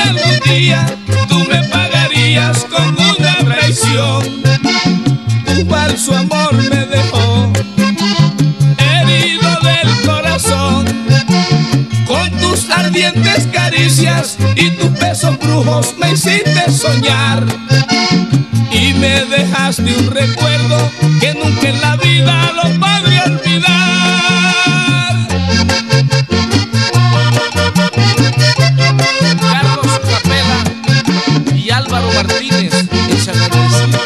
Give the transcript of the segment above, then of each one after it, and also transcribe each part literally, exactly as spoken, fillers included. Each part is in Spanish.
algún día tú me pagarías con una traición. Tu falso amor me dejó herido del corazón, con tus ardientes caricias y tus besos brujos me hiciste soñar, y me dejaste un recuerdo que nunca en la vida lo podré olvidar. Carlos Capela y Álvaro Martínez en San Francisco.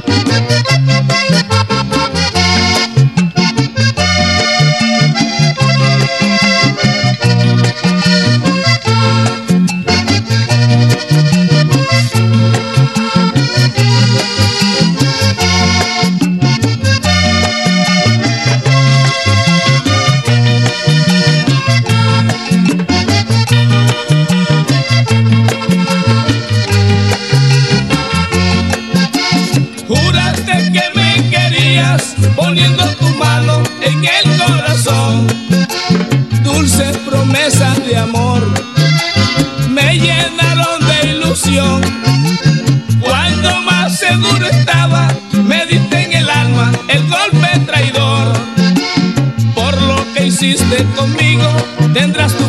Poniendo tu mano en el corazón, dulces promesas de amor me llenaron de ilusión. Cuando más seguro estaba, me diste en el alma el golpe traidor. Por lo que hiciste conmigo, tendrás